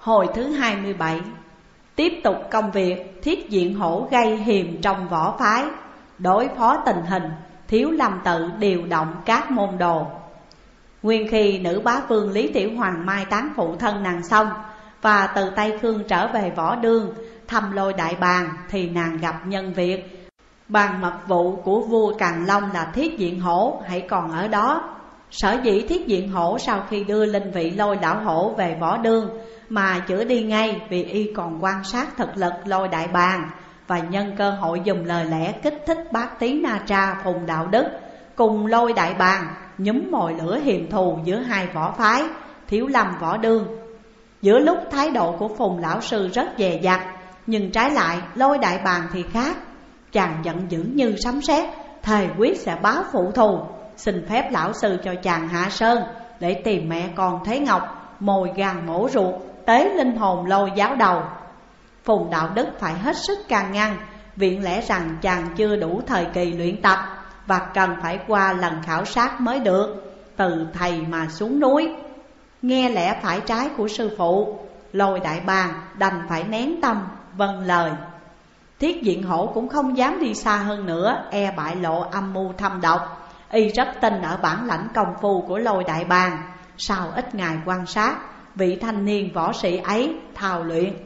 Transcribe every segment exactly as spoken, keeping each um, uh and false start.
Hồi thứ hai mươi bảy. Tiếp tục công việc Thiết Diện Hổ gây hiềm trong võ phái. Đối phó tình hình, Thiếu Lâm Tự điều động các môn đồ. Nguyên khi nữ bá vương Lý Tiểu Hoàng mai táng phụ thân nàng xong, và từ Tây Khương trở về Võ Đương thăm Lôi Đại Bàng, thì nàng gặp nhân việc bàn mật vụ của vua Càn Long là Thiết Diện Hổ hãy còn ở đó. Sở dĩ Thiết Diện Hổ sau khi đưa linh vị Lôi Lão Hổ về Võ Đương mà chữa đi ngay, vì y còn quan sát thực lực Lôi Đại Bàng, và nhân cơ hội dùng lời lẽ kích thích Bát Tí Na Tra Phùng Đạo Đức cùng Lôi Đại Bàng nhúm mồi lửa hiềm thù giữa hai võ phái Thiếu Lâm Võ Đương. Giữa lúc thái độ của Phùng lão sư rất dè dặt, nhưng trái lại Lôi Đại Bàng thì khác. Chàng giận dữ như sấm sét, thề quyết sẽ báo phụ thù, xin phép lão sư cho chàng hạ sơn để tìm mẹ con Thế Ngọc, mồi gan mổ ruột, tế linh hồn Lôi giáo đầu. Phùng Đạo Đức phải hết sức can ngăn, viện lẽ rằng chàng chưa đủ thời kỳ luyện tập và cần phải qua lần khảo sát mới được, từ thầy mà xuống núi. Nghe lẽ phải trái của sư phụ, Lôi Đại Bàng đành phải nén tâm vâng lời. Thiết Diện Hổ cũng không dám đi xa hơn nữa, e bại lộ âm mưu thâm độc. Y rất tin ở bản lãnh công phu của Lôi Đại Bàng. Sau ít ngày quan sát, vị thanh niên võ sĩ ấy thao luyện.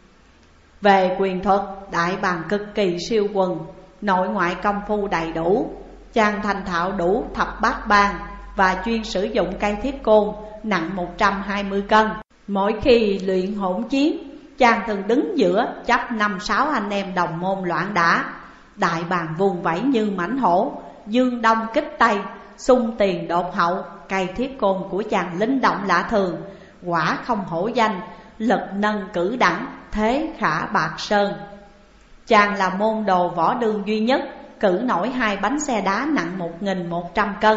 Về quyền thuật, Đại Bàng cực kỳ siêu quần, nội ngoại công phu đầy đủ. Chàng thành thạo đủ thập bát bang và chuyên sử dụng cây thiết côn nặng một trăm hai mươi cân. Mỗi khi luyện hỗn chiến, chàng thường đứng giữa chấp năm sáu anh em đồng môn loạn đả. Đại Bàng vùng vẫy như mãnh hổ, dương đông kích tây, xung tiền đột hậu. Cây thiết côn của chàng linh động lạ thường, quả không hổ danh, lực nâng cử đẳng, thế khả bạc sơn. Chàng là môn đồ Võ Đương duy nhất cử nổi hai bánh xe đá nặng một nghìn một trăm cân.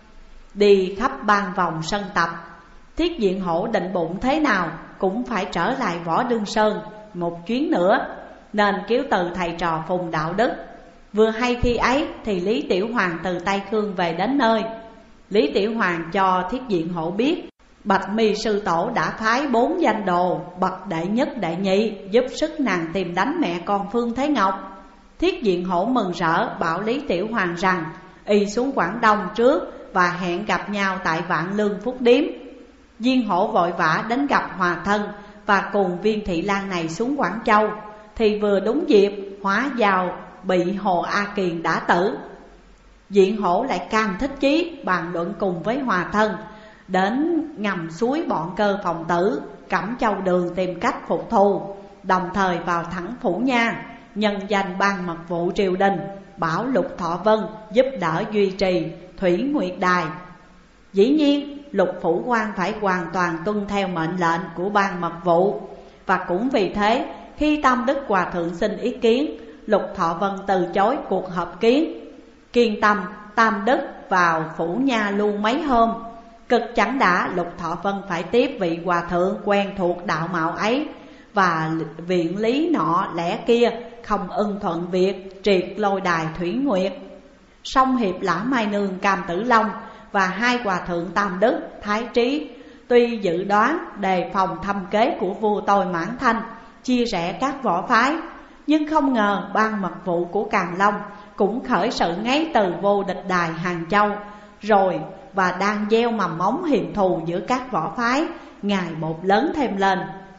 Đi khắp ban vòng sân tập, Thiết Diện Hổ định bụng thế nào cũng phải trở lại Võ Đương Sơn một chuyến nữa, nên kêu từ thầy trò Phùng Đạo Đức. Vừa hay khi ấy thì Lý Tiểu Hoàng từ Tây Khương về đến nơi. Lý Tiểu Hoàng cho Thiết Diện Hổ biết Bạch Mi sư tổ đã phái bốn danh đồ bậc đệ nhất đệ nhị giúp sức nàng tìm đánh mẹ con Phương Thế Ngọc. Thiết Diện Hổ mừng rỡ bảo Lý Tiểu Hoàng rằng y xuống Quảng Đông trước và hẹn gặp nhau tại Vạn Lương Phúc Điếm. Viên Hổ vội vã đến gặp hòa thân và cùng Viên Thị Lan này xuống Quảng Châu, thì vừa đúng dịp Hóa Giao bị Hồ A Kiền đã tử. Diện Hổ lại càng thích chí bàn luận cùng với hòa thân, đến ngầm suối bọn Cơ Phòng Tử, Cẩm Châu Đường tìm cách phục thù, đồng thời vào thẳng Phủ Nha, nhân danh ban mật vụ triều đình, bảo Lục Thọ Vân giúp đỡ duy trì Thủy Nguyệt Đài. Dĩ nhiên Lục Phủ quan phải hoàn toàn tuân theo mệnh lệnh của ban mật vụ, và cũng vì thế khi Tam Đức Hòa Thượng xin ý kiến, Lục Thọ Vân từ chối cuộc họp kiến. Kiên tâm Tam Đức vào Phủ Nha luôn mấy hôm, cực chẳng đã Lục Thọ Vân phải tiếp vị hòa thượng quen thuộc đạo mạo ấy, và viện lý nọ lẽ kia không ưng thuận việc triệt Lôi đài Thủy Nguyệt. Song hiệp Lã Mai Nương Cam Tử Long và hai hòa thượng Tam Đức, Thái Trí tuy dự đoán đề phòng thâm kế của vua Tôi Mãn Thanh, chia rẽ các võ phái, nhưng không ngờ ban mật vụ của Càn Long cũng khởi sự ngay từ vô địch đài Hàng Châu rồi, và đang gieo mầm móng hiềm thù giữa các võ phái ngày một lớn thêm lên.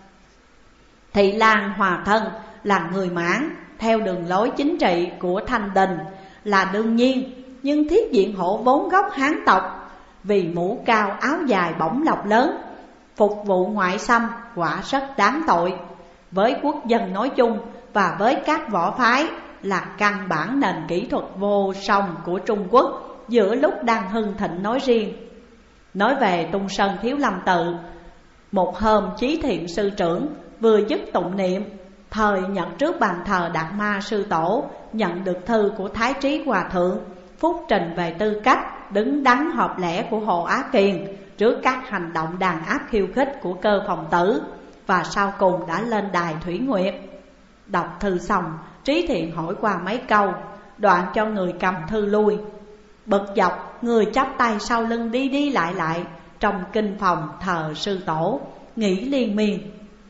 Thị Lan hòa thân là người Mãn, theo đường lối chính trị của Thanh Đình là đương nhiên, nhưng Thiết Diện Hổ vốn gốc Hán tộc, vì mũ cao áo dài bổng lọc lớn, phục vụ ngoại xâm quả rất đáng tội. Với quốc dân nói chung và với các võ phái là căn bản nền kỹ thuật vô song của Trung Quốc giữa lúc đang hưng thịnh nói riêng. Nói về Tung Sơn Thiếu Lâm Tự, một hôm Chí Thiện sư trưởng vừa dứt tụng niệm, thời nhận trước bàn thờ Đạt Ma sư tổ nhận được thư của Thái Trí hòa thượng, phúc trình về tư cách đứng đắn hợp lẽ của Hồ Á Kiền trước các hành động đàn áp khiêu khích của Cơ Phòng Tử, và sau cùng đã lên đài Thủy Nguyệt. Đọc thư xong, Trí Thiện hỏi qua mấy câu, đoạn cho người cầm thư lui. Bực dọc, người chắp tay sau lưng đi đi lại lại trong kinh phòng thờ sư tổ, nghĩ liên miên: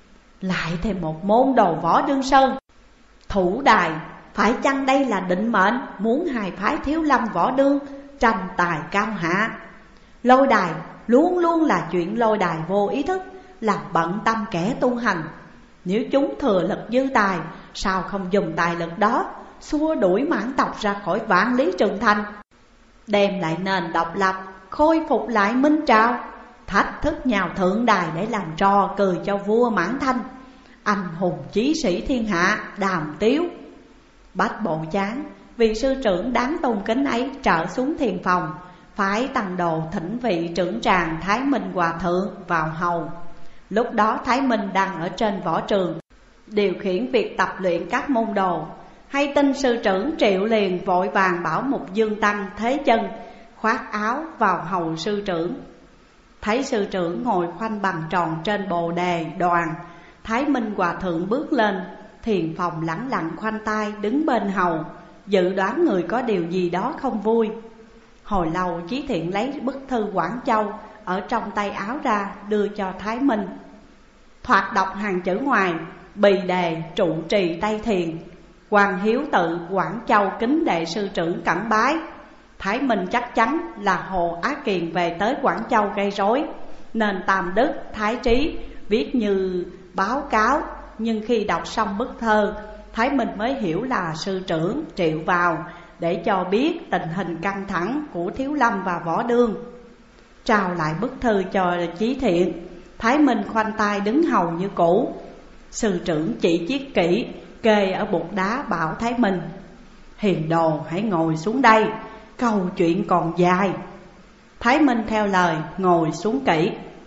Lại thêm một môn đồ võ đương sơn. Thủ đài, phải chăng đây là định mệnh, muốn hai phái Thiếu Lâm võ đương tranh tài cao hạ? Lôi đài luôn luôn là chuyện lôi đài vô ý thức, làm bận tâm kẻ tu hành. Nếu chúng thừa lực dư tài, sao không dùng tài lực đó xua đuổi mãn tộc ra khỏi vạn lý trường thành, đem lại nền độc lập, khôi phục lại minh trào, thách thức nhào thượng đài để làm trò cười cho vua Mãn Thanh, anh hùng chí sĩ thiên hạ Đàm Tiếu. Bách Bộ Chán vị sư trưởng đáng tôn kính ấy trở xuống thiền phòng, phái tăng đồ thỉnh vị trưởng tràng Thái Minh Hòa Thượng vào hầu. Lúc đó Thái Minh đang ở trên võ trường, điều khiển việc tập luyện các môn đồ. Hay tin sư trưởng Triệu liền vội vàng bảo Mục Dương Tăng thế chân, khoác áo vào hầu sư trưởng. Thấy sư trưởng ngồi khoanh bằng tròn trên bồ đề đoàn, Thái Minh Hòa Thượng bước lên, thiền phòng lẳng lặng khoanh tay đứng bên hầu, dự đoán người có điều gì đó không vui. Hồi lâu Chí Thiện lấy bức thư Quảng Châu ở trong tay áo ra đưa cho Thái Minh. Thoạt đọc hàng chữ ngoài: bì đề trụ trì Tây Thiền, Hoàng Hiếu tự Quảng Châu kính đệ sư trưởng cẩn bái. Thái Minh chắc chắn là Hồ Á Kiền về tới Quảng Châu gây rối, nên Tam Đức Thái Trí viết như báo cáo. Nhưng khi đọc xong bức thơ, Thái Minh mới hiểu là sư trưởng triệu vào để cho biết tình hình căng thẳng của Thiếu Lâm và Võ Đương. Trao lại bức thư cho Chí Thiện, Thái Minh khoanh tay đứng hầu như cũ. Sư trưởng chỉ chiết kỹ kê ở bục đá bảo Thái Minh: hiền đồ hãy ngồi xuống đây, câu chuyện còn dài. Thái Minh theo lời ngồi xuống kỹ.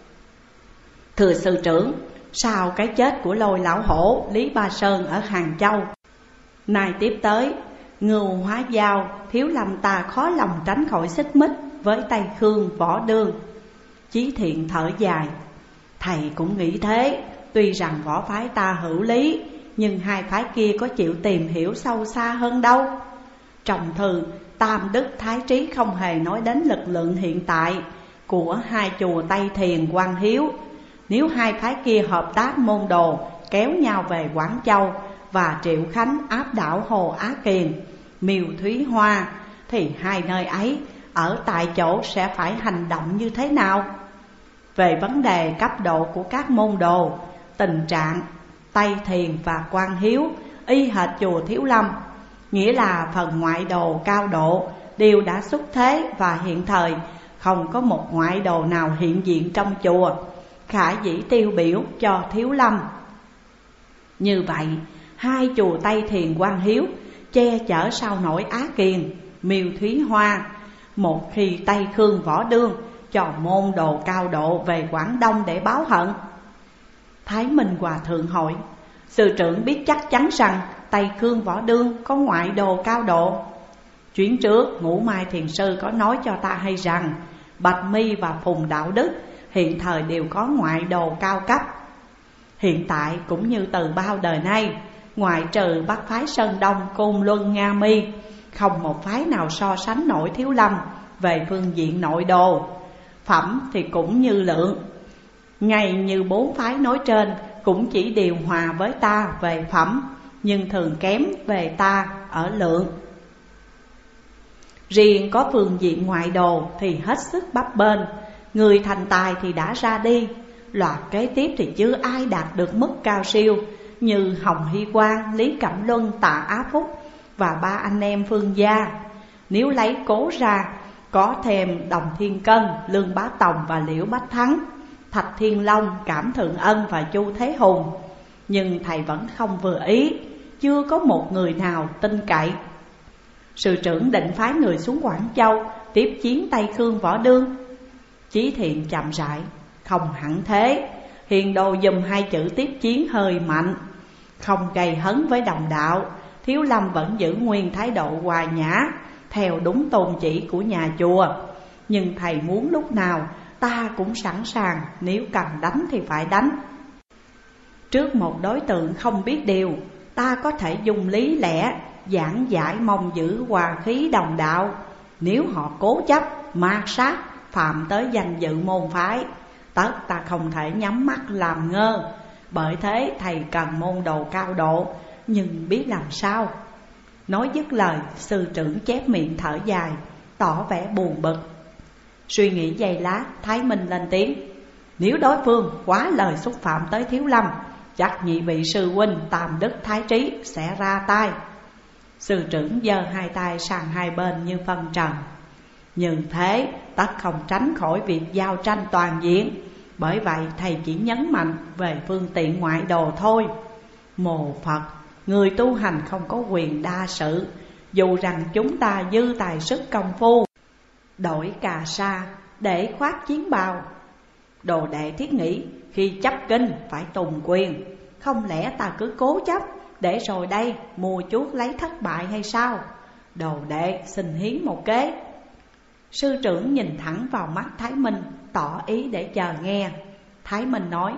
Thưa sư trưởng, sau cái chết của Lôi Lão Hổ, Lý Ba Sơn ở Hàng Châu, nay tiếp tới Ngưu Hóa Giao, Thiếu Lâm ta khó lòng tránh khỏi xích mích với Tây Khương Võ Đương. Chí Thiện thở dài: thầy cũng nghĩ thế. Tuy rằng võ phái ta hữu lý, nhưng hai phái kia có chịu tìm hiểu sâu xa hơn đâu. Trong thư, Tam Đức Thái Trí không hề nói đến lực lượng hiện tại của hai chùa Tây Thiền, Quan Hiếu. Nếu hai phái kia hợp tác môn đồ, kéo nhau về Quảng Châu và Triệu Khánh áp đảo Hồ Á Kiền, Miêu Thúy Hoa, thì hai nơi ấy ở tại chỗ sẽ phải hành động như thế nào? Về vấn đề cấp độ của các môn đồ, tình trạng Tây Thiền và Quan Hiếu y hệt chùa Thiếu Lâm, nghĩa là phần ngoại đồ cao độ đều đã xuất thế, và hiện thời không có một ngoại đồ nào hiện diện trong chùa khả dĩ tiêu biểu cho Thiếu Lâm. Như vậy, hai chùa Tây Thiền, Quan Hiếu che chở sao nổi Á Kiền, Miêu Thúy Hoa. Một khi Tây Khương Võ Đương cho môn đồ cao độ về Quảng Đông để báo hận. Thái Minh Hòa Thượng hỏi: sư trưởng biết chắc chắn rằng Tây Khương Võ Đương có ngoại đồ cao độ? Chuyến trước Ngũ Mai Thiền Sư có nói cho ta hay rằng Bạch Mi và Phùng Đạo Đức hiện thời đều có ngoại đồ cao cấp. Hiện tại cũng như từ bao đời nay, ngoại trừ Bắc phái Sơn Đông, Côn Luân, Nga Mi, không một phái nào so sánh nổi Thiếu Lâm về phương diện nội đồ. Phẩm thì cũng như lượng, ngay như bốn phái nói trên cũng chỉ điều hòa với ta về phẩm, nhưng thường kém về ta ở lượng. Riêng có phương diện ngoại đồ thì hết sức bấp bênh, người thành tài thì đã ra đi, loạt kế tiếp thì chưa ai đạt được mức cao siêu như Hồng Hy Quang, Lý Cẩm Luân, Tạ Á Phúc và ba anh em Phương Gia. Nếu lấy cố ra, có thêm Đồng Thiên Cân, Lương Bá Tòng và Liễu Bách Thắng, Thạch Thiên Long, Cảm Thượng Ân và Chu Thế Hùng. Nhưng thầy vẫn không vừa ý, chưa có một người nào tin cậy. Sư trưởng định phái người xuống Quảng Châu tiếp chiến Tây Khương Võ Đương. Chí Thiện chậm rãi: không hẳn thế. Hiền đồ dùm hai chữ tiếp chiến hơi mạnh, không gây hấn với đồng đạo. Thiếu Lâm vẫn giữ nguyên thái độ hòa nhã, theo đúng tôn chỉ của nhà chùa. Nhưng thầy muốn lúc nào ta cũng sẵn sàng, nếu cần đánh thì phải đánh. Trước một đối tượng không biết điều, ta có thể dùng lý lẽ giảng giải, mong giữ hòa khí đồng đạo. Nếu họ cố chấp ma sát, phạm tới danh dự môn phái, tất ta không thể nhắm mắt làm ngơ. bởi thế thầy cần môn đồ cao độ, nhưng biết làm sao. Nói dứt lời, sư trưởng chép miệng thở dài, tỏ vẻ buồn bực. Suy nghĩ giây lát, Thái Minh lên tiếng: nếu đối phương quá lời xúc phạm tới Thiếu Lâm, chắc nhị vị sư huynh Tam Đức Thái Trí sẽ ra tay. Sư trưởng giơ hai tay sang hai bên như phân trần. Như thế tất không tránh khỏi việc giao tranh toàn diện. Bởi vậy thầy chỉ nhấn mạnh về phương tiện ngoại đồ thôi. Mồ Phật, người tu hành không có quyền đa sự. Dù rằng chúng ta dư tài sức công phu, đổi cà sa để khoác chiến bào. Đồ đệ thiết nghĩ khi chấp kinh phải tùng quyền, không lẽ ta cứ cố chấp để rồi đây mua chuốc lấy thất bại hay sao? Đồ đệ xin hiến một kế. Sư trưởng nhìn thẳng vào mắt Thái Minh, tỏ ý để chờ nghe. Thái Minh nói: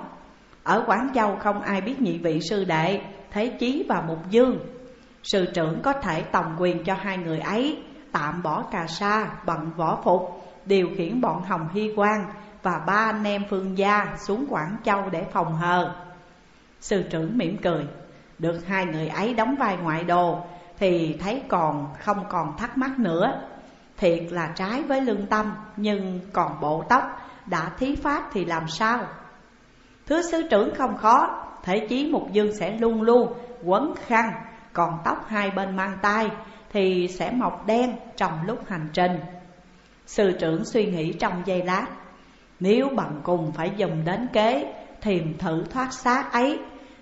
ở Quảng Châu không ai biết nhị vị sư đệ Thế Chí và Mục Dương. Sư trưởng có thể tòng quyền cho hai người ấy tạm bỏ cà sa, bận võ phục, điều khiển bọn Hồng Hy Quang và ba anh em Phương gia xuống Quảng Châu để phòng hờ. Sư trưởng mỉm cười: được hai người ấy đóng vai ngoại đồ thì thấy còn không còn thắc mắc nữa. Thiệt là trái với lương tâm, nhưng còn bộ tóc đã thí pháp thì làm sao? Thưa sư trưởng không khó, Thế Chí Mục Dương sẽ luôn luôn quấn khăn, còn tóc hai bên mang tai thì sẽ mọc đen trong lúc hành trình. Sư trưởng suy nghĩ trong giây lát: nếu bằng cùng phải dùng đến kế thiềm thử thoát xác ấy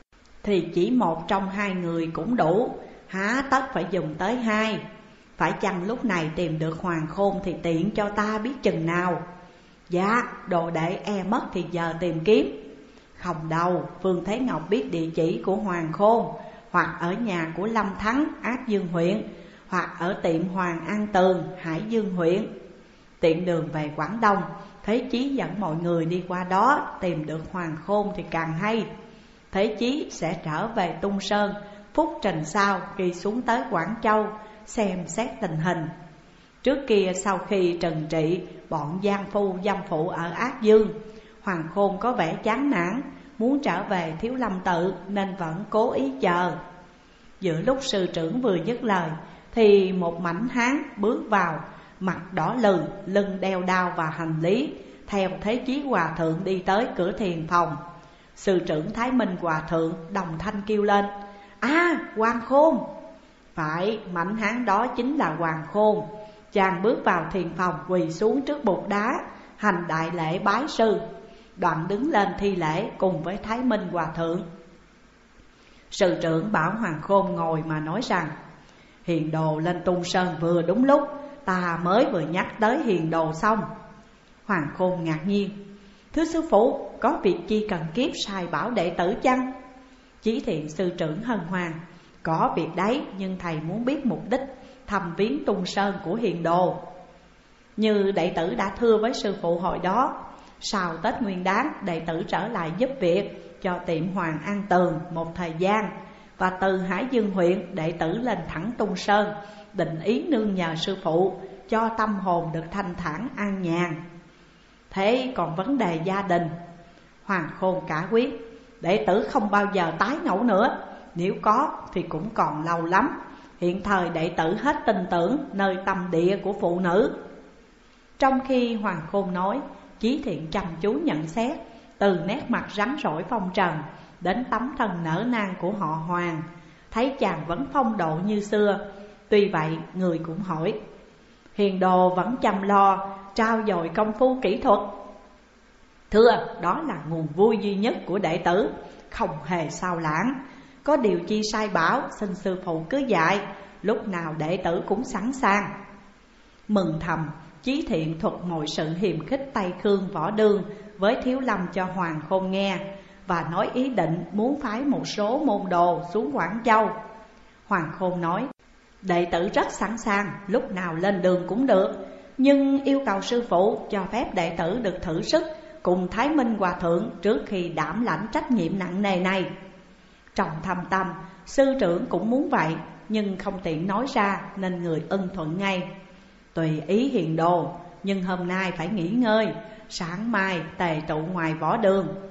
thì chỉ một trong hai người cũng đủ, há tất phải dùng tới hai. Phải chăng lúc này tìm được Hoàng Khôn thì tiện cho ta biết chừng nào? Dạ, đồ đệ e mất thì giờ tìm kiếm. Không đâu, Phương Thế Ngọc biết địa chỉ của Hoàng Khôn, hoặc ở nhà của Lâm Thắng, Ác Dương huyện, hoặc ở tiệm Hoàng An Tường, Hải Dương huyện. Tiện đường về Quảng Đông, Thế Chí dẫn mọi người đi qua đó, tìm được Hoàng Khôn thì càng hay. Thế Chí sẽ trở về Tung Sơn, phúc trình sau khi xuống tới Quảng Châu xem xét tình hình. Trước kia sau khi trừng trị bọn gian phu dâm phụ ở Ác Dương, Hoàng Khôn có vẻ chán nản, muốn trở về Thiếu Lâm Tự nên vẫn cố ý chờ. Giữa lúc sư trưởng vừa dứt lời thì một mảnh hán bước vào, mặt đỏ lừ, lưng đeo đao và hành lý, theo Thế Chí Hòa thượng đi tới cửa thiền phòng. Sư trưởng Thái Minh Hòa thượng đồng thanh kêu lên: à, Hoàng Khôn! Phải, mảnh hán đó chính là Hoàng Khôn. Chàng bước vào thiền phòng, quỳ xuống trước bục đá, hành đại lễ bái sư, đoạn đứng lên thi lễ cùng với Thái Minh Hòa thượng. Sư trưởng bảo Hoàng Khôn ngồi mà nói rằng: hiền đồ lên Tung Sơn vừa đúng lúc, ta mới vừa nhắc tới hiền đồ xong. Hoàng Khôn ngạc nhiên: thưa sư phụ, có việc chi cần kiếp sai bảo đệ tử chăng? Chí thiện sư trưởng hân hoan: có việc đấy, nhưng thầy muốn biết mục đích thăm viếng Tung Sơn của hiền đồ. Như đệ tử đã thưa với sư phụ hồi đó, sau Tết Nguyên Đán đệ tử trở lại giúp việc cho tiệm Hoàng An Tường một thời gian, và từ Hải Dương huyện đệ tử lên thẳng Tung Sơn, định ý nương nhờ sư phụ cho tâm hồn được thanh thản an nhàn. Thế còn vấn đề gia đình, Hoàng Khôn cả quyết: đệ tử không bao giờ tái ngẫu nữa, nếu có thì cũng còn lâu lắm. Hiện thời đệ tử hết tin tưởng nơi tâm địa của phụ nữ. Trong khi Hoàng Khôn nói, Chí Thiện chăm chú nhận xét, từ nét mặt rắn rỏi phong trần đến tấm thân nở nang của họ Hoàng, thấy chàng vẫn phong độ như xưa. Tuy vậy người cũng hỏi: hiền đồ vẫn chăm lo trao dồi công phu kỹ thuật? Thưa, đó là nguồn vui duy nhất của đệ tử, không hề sao lãng. Có điều chi sai bảo, xin sư phụ cứ dạy, lúc nào đệ tử cũng sẵn sàng. Mừng thầm, Chí Thiện thuật mọi sự hiềm khích Tây Khương Võ Đương với Thiếu Lâm cho Hoàng Khôn nghe, và nói ý định muốn phái một số môn đồ xuống Quảng Châu. Hoàng Khôn nói: đệ tử rất sẵn sàng, lúc nào lên đường cũng được, nhưng yêu cầu sư phụ cho phép đệ tử được thử sức cùng Thái Minh Hòa thượng trước khi đảm lãnh trách nhiệm nặng nề này. Trong thâm tâm, sư trưởng cũng muốn vậy, nhưng không tiện nói ra nên người ưng thuận ngay: tùy ý hiền đồ, nhưng hôm nay phải nghỉ ngơi, sáng mai tề tụ ngoài võ đường.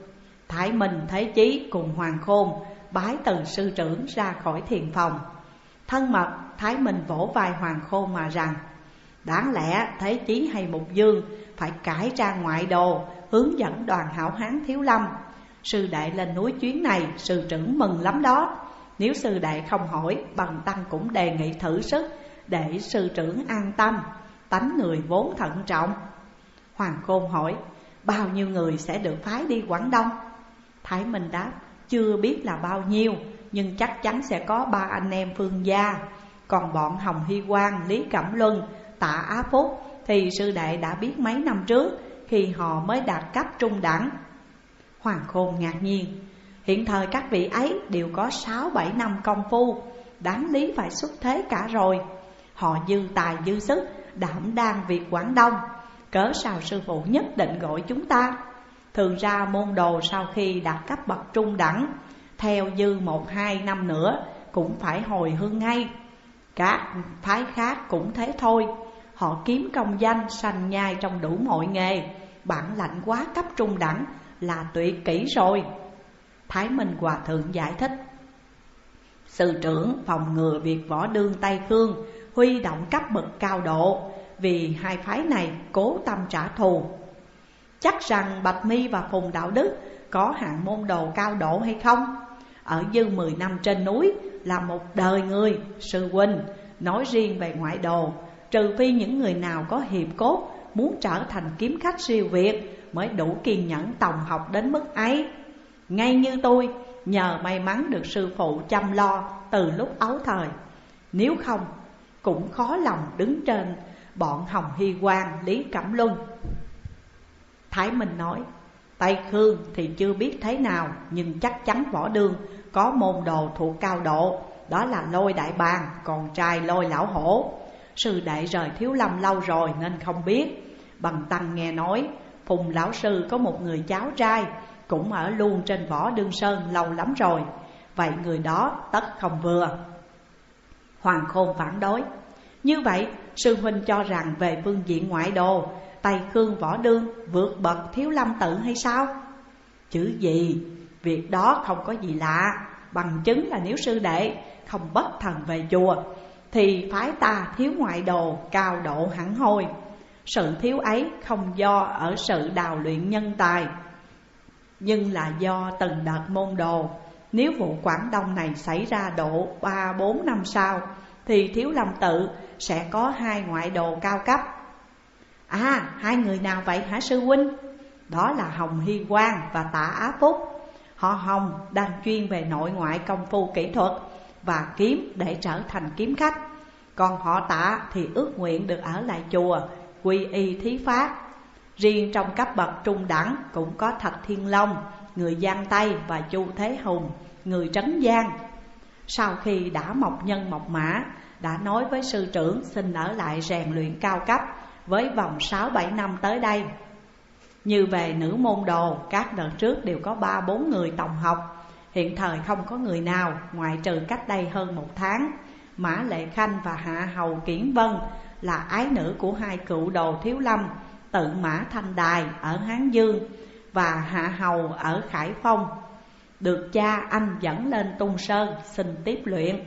Thái Minh, Thế Chí cùng Hoàng Khôn bái từ sư trưởng ra khỏi thiền phòng. Thân mật, Thái Minh vỗ vai Hoàng Khôn mà rằng: đáng lẽ Thế Chí hay Mục Dương phải cải trang ngoại đồ, hướng dẫn đoàn hảo hán Thiếu Lâm. Sư đệ lên núi chuyến này, sư trưởng mừng lắm đó. Nếu sư đệ không hỏi, Bần tăng cũng đề nghị thử sức, để sư trưởng an tâm. Tánh người vốn thận trọng. Hoàng Khôn hỏi: bao nhiêu người sẽ được phái đi Quảng Đông? Thái Minh đáp: chưa biết là bao nhiêu, nhưng chắc chắn sẽ có ba anh em Phương gia. Còn bọn Hồng Hy Quang, Lý Cẩm Luân, Tạ Á Phúc thì sư đệ đã biết mấy năm trước, khi họ mới đạt cấp trung đẳng. Hoàng Khôn ngạc nhiên: hiện thời các vị ấy đều có sáu bảy năm công phu, đáng lý phải xuất thế cả rồi. Họ dư tài dư sức, đảm đang việc Quảng Đông, cớ sao sư phụ nhất định gọi chúng ta? Thường ra môn đồ sau khi đạt cấp bậc trung đẳng, theo dư một hai năm nữa cũng phải hồi hương ngay. Các phái khác cũng thế thôi. Họ kiếm công danh sanh nhai trong đủ mọi nghề, bản lãnh quá cấp trung đẳng là tuyệt kỹ rồi. Thái Minh Hòa thượng giải thích: sư trưởng phòng ngừa việc võ đương Tây Khương huy động cấp bậc cao độ, vì hai phái này cố tâm trả thù. Chắc rằng Bạch Mi và Phùng Đạo Đức có hạng môn đồ cao độ hay không? Ở dư mười năm trên núi là một đời người. Sư huynh nói riêng về ngoại đồ, trừ phi những người nào có hiệp cốt muốn trở thành kiếm khách siêu việt, mới đủ kiên nhẫn tòng học đến mức ấy. Ngay như tôi, nhờ may mắn được sư phụ chăm lo từ lúc ấu thời, nếu không cũng khó lòng đứng trên bọn Hồng Hy Quang, Lý Cẩm Luân. Thái Minh nói: Tây Khương thì chưa biết thế nào, nhưng chắc chắn võ đương có môn đồ thuộc cao độ, đó là Lôi Đại Bàng, con trai Lôi Lão Hổ. Sư đệ rời Thiếu Lâm lâu rồi nên không biết. Bần tăng nghe nói Phùng lão sư có một người cháu trai cũng ở luôn trên Võ Đương Sơn lâu lắm rồi, vậy người đó tất không vừa. Hoàng Khôn phản đối: như vậy sư huynh cho rằng về phương diện ngoại đồ, Tây Khương Võ Đương vượt bậc Thiếu Lâm tự hay sao? Chứ gì, việc đó không có gì lạ. Bằng chứng là nếu sư đệ không bất thần về chùa, thì phái ta thiếu ngoại đồ cao độ hẳn hoi. Sự thiếu ấy không do ở sự đào luyện nhân tài, nhưng là do từng đợt môn đồ. Nếu vụ Quảng Đông này xảy ra độ ba bốn năm sau, thì Thiếu Lâm tự sẽ có hai ngoại đồ cao cấp. À, hai người nào vậy hả sư huynh? Đó là Hồng Hy Quang và Tạ Á Phúc. Họ Hồng đang chuyên về nội ngoại công phu kỹ thuật và kiếm để trở thành kiếm khách. Còn họ Tạ thì ước nguyện được ở lại chùa, quy y thí pháp. Riêng trong cấp bậc trung đẳng cũng có Thạch Thiên Long, người Giang Tây, và Chu Thế Hùng, người Trấn Giang. Sau khi đã mộc nhân mộc mã, đã nói với sư trưởng xin ở lại rèn luyện cao cấp với vòng sáu bảy năm tới đây. Như về nữ môn đồ, các đợt trước đều có ba bốn người tòng học. Hiện thời không có người nào, ngoại trừ cách đây hơn một tháng, Mã Lệ Khanh và Hạ Hầu Kiển Vân là ái nữ của hai cựu đồ Thiếu Lâm, Tự Mã Thanh Đài ở Hán Dương và Hạ Hầu ở Khải Phong, được cha anh dẫn lên Tung Sơn xin tiếp luyện.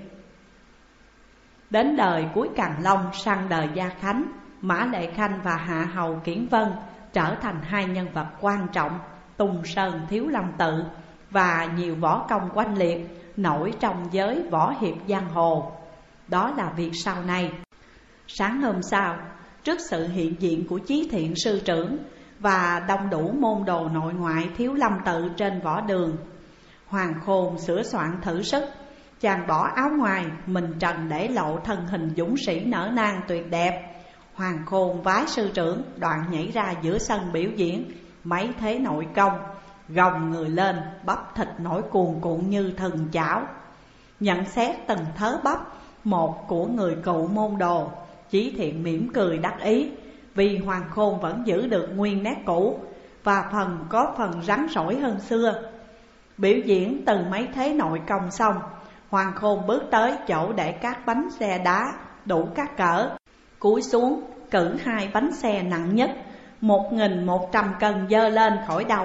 Đến đời cuối Càn Long sang đời Gia Khánh, Mã Lệ Khanh và Hạ Hầu Kiển Vân trở thành hai nhân vật quan trọng Tung Sơn Thiếu Lâm tự, và nhiều võ công oanh liệt nổi trong giới võ hiệp giang hồ. Đó là việc sau này. Sáng hôm sau, trước sự hiện diện của Chí Thiện sư trưởng và đông đủ môn đồ nội ngoại Thiếu Lâm tự trên võ đường, Hoàng Khôn sửa soạn thử sức. Chàng bỏ áo ngoài, mình trần để lộ thân hình dũng sĩ nở nang tuyệt đẹp. Hoàng Khôn vái sư trưởng, đoạn nhảy ra giữa sân biểu diễn mấy thế nội công, gồng người lên, bắp thịt nổi cuồn cuộn như thần chảo. Nhận xét từng thớ bắp một của người cựu môn đồ, Chí Thiện mỉm cười đắc ý, vì Hoàng Khôn vẫn giữ được nguyên nét cũ, và phần có phần rắn rỏi hơn xưa. Biểu diễn từ mấy thế nội công xong, Hoàng Khôn bước tới chỗ để các bánh xe đá đủ các cỡ, cúi xuống cử hai bánh xe nặng nhất một nghìn một trăm cân dơ lên khỏi đầu,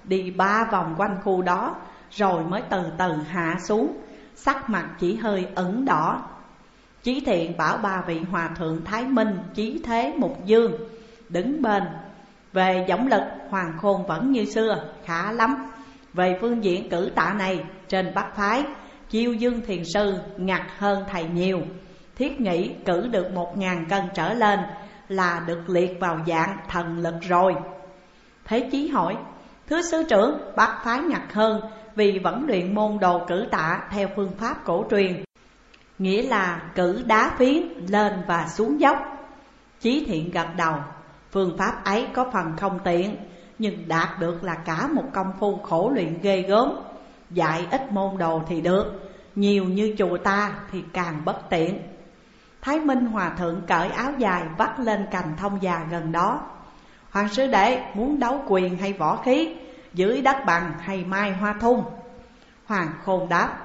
đi ba vòng quanh khu đó, rồi mới từ từ hạ xuống, sắc mặt chỉ hơi ửng đỏ. Chí Thiện bảo ba vị hòa thượng Thái Minh, Chí Thế, Mục Dương đứng bên. Về giọng lực, Hoàng Khôn vẫn như xưa, khá lắm. Về phương diện cử tạ này, trên Bắc phái, Chiêu Dương Thiền Sư ngặt hơn thầy nhiều. Thiết nghĩ cử được một ngàn cân trở lên là được liệt vào dạng thần lực rồi. Thế Chí hỏi: thưa sư trưởng, Bắc phái ngặt hơn vì vẫn luyện môn đồ cử tạ theo phương pháp cổ truyền, nghĩa là cử đá phiến lên và xuống dốc. Chí Thiện gật đầu. Phương pháp ấy có phần không tiện, nhưng đạt được là cả một công phu khổ luyện ghê gớm. Dạy ít môn đồ thì được, nhiều như chùa ta thì càng bất tiện. Thái Minh hòa thượng cởi áo dài vắt lên cành thông già gần đó. Hoàng sư đệ muốn đấu quyền hay võ khí, dưới đất bằng hay mai hoa thung? Hoàng Khôn đáp: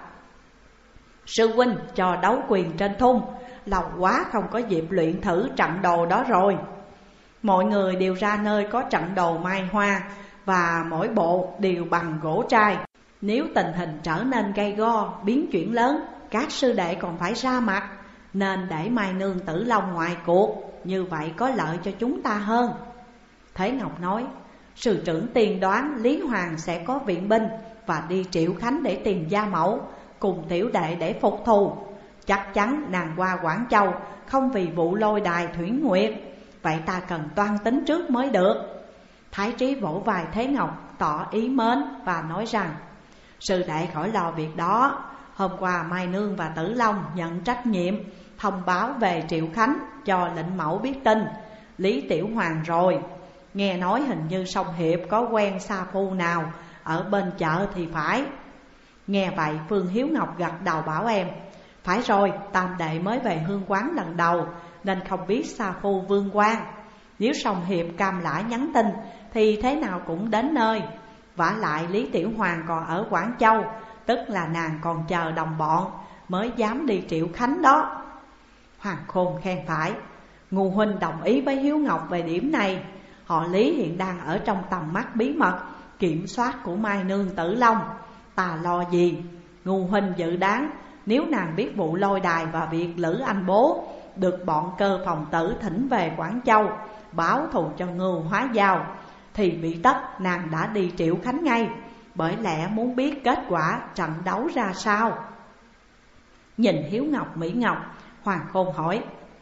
sư huynh cho đấu quyền trên thung, lâu quá không có dịp luyện thử trận đồ đó rồi. Mọi người đều ra nơi có trận đồ mai hoa, và mỗi bộ đều bằng gỗ trai. Nếu tình hình trở nên gay go, biến chuyển lớn, các sư đệ còn phải ra mặt, nên để Mai Nương Tử Long ngoài cuộc, như vậy có lợi cho chúng ta hơn. Thế Ngọc nói: sư trưởng tiên đoán Lý Hoàng sẽ có viện binh và đi Triệu Khánh để tìm gia mẫu, cùng tiểu đệ để phục thù. Chắc chắn nàng qua Quảng Châu không vì vụ lôi đài Thủy Nguyệt, vậy ta cần toan tính trước mới được. Thái Trí vỗ vai Thế Ngọc tỏ ý mến và nói rằng: sư đệ khỏi lo việc đó. Hôm qua Mai Nương và Tử Long nhận trách nhiệm thông báo về Triệu Khánh cho lệnh mẫu biết tin Lý Tiểu Hoàng rồi. Nghe nói hình như song Hiệp có quen sa phu nào ở bên chợ thì phải. Nghe vậy Phương Hiếu Ngọc gật đầu bảo em: phải rồi, tam đệ mới về hương quán lần đầu nên không biết sa phu Vương Quang. Nếu song Hiệp cam lãi nhắn tin thì thế nào cũng đến nơi. Vả lại Lý Tiểu Hoàng còn ở Quảng Châu, tức là nàng còn chờ đồng bọn mới dám đi Triệu Khánh đó. Hoàng Khôn khen phải. Ngô huynh đồng ý với Hiếu Ngọc về điểm này. Họ Lý hiện đang ở trong tầm mắt bí mật kiểm soát của Mai Nương Tử Long. Ta lo gì? Ngô huynh dự đoán nếu nàng biết vụ lôi đài và việc Lữ Anh Bố được bọn Cơ Phòng Tử thỉnh về Quảng Châu báo thù cho Ngưu Hóa Giao, thì bị tất nàng đã đi Triệu Khánh ngay, bởi lẽ muốn biết kết quả trận đấu ra sao. Nhìn Hiếu Ngọc Mỹ Ngọc, Hoàng Khôn hỏi: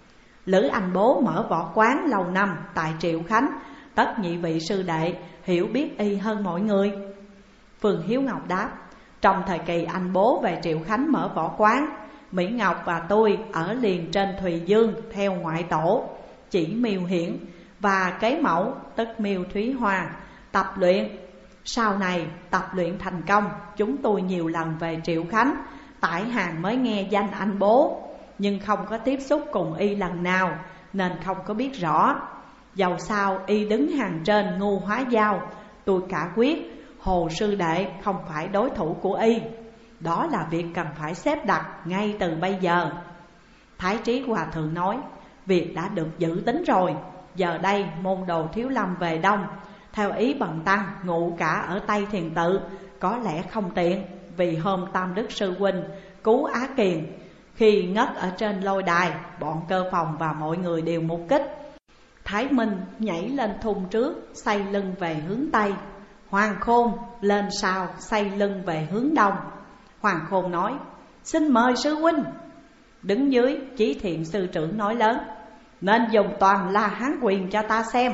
Lữ Anh Bố mở võ quán lâu năm tại Triệu Khánh, tất nhị vị sư đệ hiểu biết y hơn mọi người. Phương Hiếu Ngọc đáp: trong thời kỳ anh Bố về Triệu Khánh mở võ quán, Mỹ Ngọc và tôi ở liền trên Thùy Dương theo ngoại tổ chỉ Miêu Hiển và kế mẫu tức Miêu Thúy Hoa tập luyện. Sau này tập luyện thành công, chúng tôi nhiều lần về Triệu Khánh, tại hàng mới nghe danh anh Bố, nhưng không có tiếp xúc cùng y lần nào nên không có biết rõ. Dầu sao y đứng hàng trên Ngưu Hóa Giao, tôi cả quyết Hồ sư đệ không phải đối thủ của y. Đó là việc cần phải xếp đặt ngay từ bây giờ. Thái Trí Hòa thượng nói: việc đã được dự tính rồi. Giờ đây môn đồ Thiếu Lâm về Đông, theo ý bần tăng ngụ cả ở Tây Thiền Tự, có lẽ không tiện. Vì hôm Tam Đức Sư Huynh cứu Á Kiền, khi ngất ở trên lôi đài, bọn Cơ Phòng và mọi người đều mục kích. Thái Minh nhảy lên thung trước, xoay lưng về hướng Tây. Hoàng Khôn lên sau, xoay lưng về hướng Đông. Hoàng Khôn nói: xin mời sư huynh. Đứng dưới, Chí Thiện sư trưởng nói lớn: nên dùng toàn La Hán quyền cho ta xem.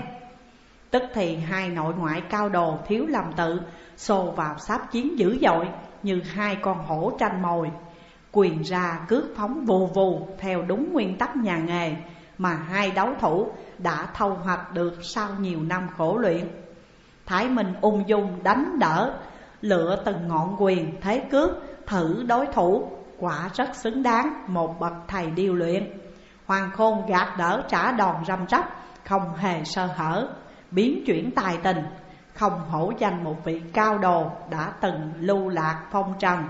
Tức thì hai nội ngoại cao đồ Thiếu Lâm Tự xô vào sáp chiến dữ dội như hai con hổ tranh mồi, quyền ra cước phóng vù vù theo đúng nguyên tắc nhà nghề mà hai đấu thủ đã thâu hoạch được sau nhiều năm khổ luyện. Thái Minh ung dung đánh đỡ, lựa từng ngọn quyền thế cước thử đối thủ, quả rất xứng đáng một bậc thầy điêu luyện. Hoàng Khôn gạt đỡ trả đòn răm rắp, không hề sơ hở, biến chuyển tài tình, không hổ danh một vị cao đồ đã từng lưu lạc phong trần.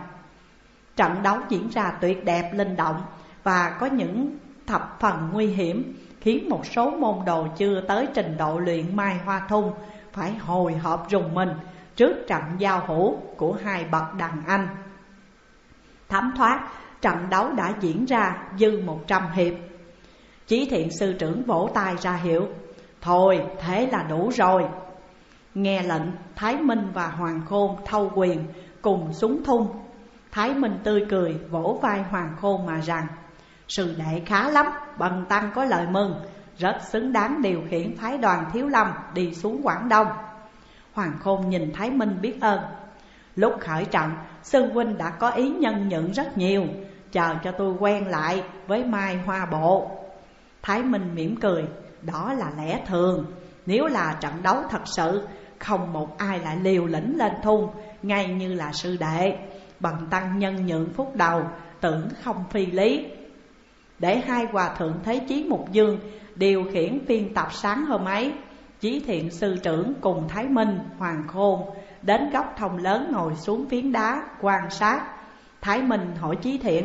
Trận đấu diễn ra tuyệt đẹp linh động và có những thập phần nguy hiểm, khiến một số môn đồ chưa tới trình độ luyện mai hoa thung phải hồi hộp rùng mình trước trận giao hữu của hai bậc đàn anh. Thấm thoát trận đấu đã diễn ra dư một trăm hiệp. Chí Thiện sư trưởng vỗ tay ra hiệu: thôi thế là đủ rồi. Nghe lệnh, Thái Minh và Hoàng Khôn thâu quyền cùng súng thung. Thái Minh tươi cười vỗ vai Hoàng Khôn mà rằng: sư đệ khá lắm, bần tăng có lời mừng, rất xứng đáng điều khiển phái đoàn Thiếu Lâm đi xuống Quảng Đông. Hoàng Khôn nhìn Thái Minh biết ơn. Lúc khởi trận, sư huynh đã có ý nhân nhượng rất nhiều, chờ cho tôi quen lại với Mai Hoa Bộ. Thái Minh mỉm cười: đó là lẽ thường. Nếu là trận đấu thật sự, không một ai lại liều lĩnh lên thun ngay như là sư đệ. Bần tăng nhân nhượng phút đầu, tưởng không phi lý. Để hai hòa thượng Thế Chí Mục Dương điều khiển phiên tập sáng hôm ấy, Chí Thiện sư trưởng cùng Thái Minh, Hoàng Khôn đến góc thông lớn ngồi xuống phiến đá quan sát. Thái Minh hỏi Chí Thiện: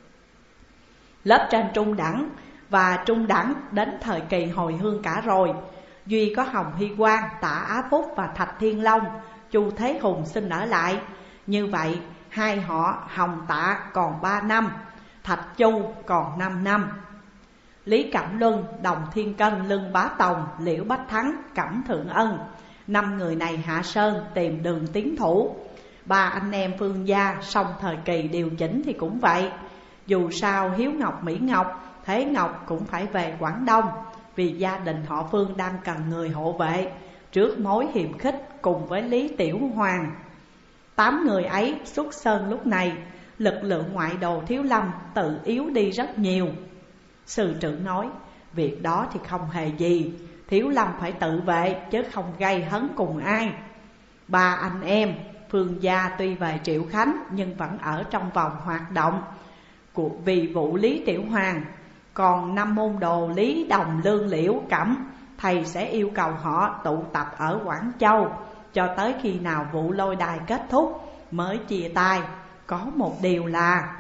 lớp trên trung đẳng và trung đẳng đến thời kỳ hồi hương cả rồi, duy có Hồng Hy Quang, Tạ Á Phúc và Thạch Thiên Long, Chu Thế Hùng xin ở lại. Như vậy hai họ Hồng Tạ còn ba năm, Thạch Chu còn năm năm. Lý Cẩm Luân, Đồng Thiên Cân, Lương Bá Tòng, Liễu Bách Thắng, Cẩm Thượng Ân, năm người này hạ sơn tìm đường tiến thủ. Ba anh em Phương gia xong thời kỳ điều chỉnh thì cũng vậy. Dù sao Hiếu Ngọc, Mỹ Ngọc, Thế Ngọc cũng phải về Quảng Đông, vì gia đình họ Phương đang cần người hộ vệ trước mối hiềm khích cùng với Lý Tiểu Hoàng. Tám người ấy xuất sơn lúc này, lực lượng ngoại đồ Thiếu Lâm tự yếu đi rất nhiều. Sư trưởng nói: việc đó thì không hề gì, Thiếu Lâm phải tự vệ chứ không gây hấn cùng ai. Ba anh em Phương gia tuy về Triệu Khánh nhưng vẫn ở trong vòng hoạt động của vì vụ Lý Tiểu Hoàng. Còn năm môn đồ Lý Đồng, Lương, Liễu, Cẩm, thầy sẽ yêu cầu họ tụ tập ở Quảng Châu cho tới khi nào vụ lôi đài kết thúc mới chia tay. Có một điều là...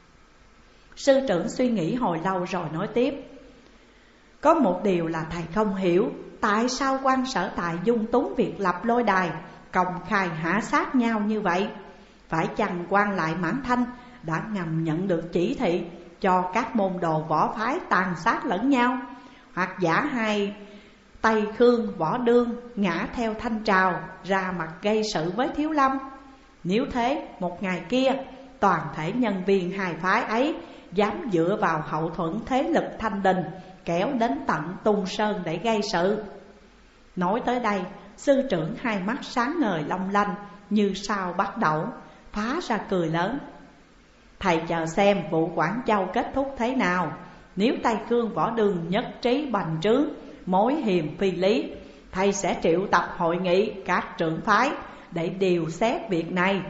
Sư trưởng suy nghĩ hồi lâu rồi nói tiếp: có một điều là thầy không hiểu, tại sao quan Sở Tại dung túng việc lập lôi đài, công khai hạ sát nhau như vậy? Phải chăng quan lại Mãn Thanh đã ngầm nhận được chỉ thị cho các môn đồ võ phái tàn sát lẫn nhau, hoặc giả hai Tây Khương, Võ Đương ngã theo thanh trào ra mặt gây sự với Thiếu Lâm? Nếu thế, một ngày kia toàn thể nhân viên hai phái ấy dám dựa vào hậu thuẫn thế lực Thanh Đình kéo đến tận Tung Sơn để gây sự. Nói tới đây, sư trưởng hai mắt sáng ngời long lanh như sao bắt đậu, phá ra cười lớn: thầy chờ xem vụ Quảng Châu kết thúc thế nào. Nếu Tây Khương, Võ Đương nhất trí bành trướng mối hiềm phi lý, thầy sẽ triệu tập hội nghị các trưởng phái để điều xét việc này.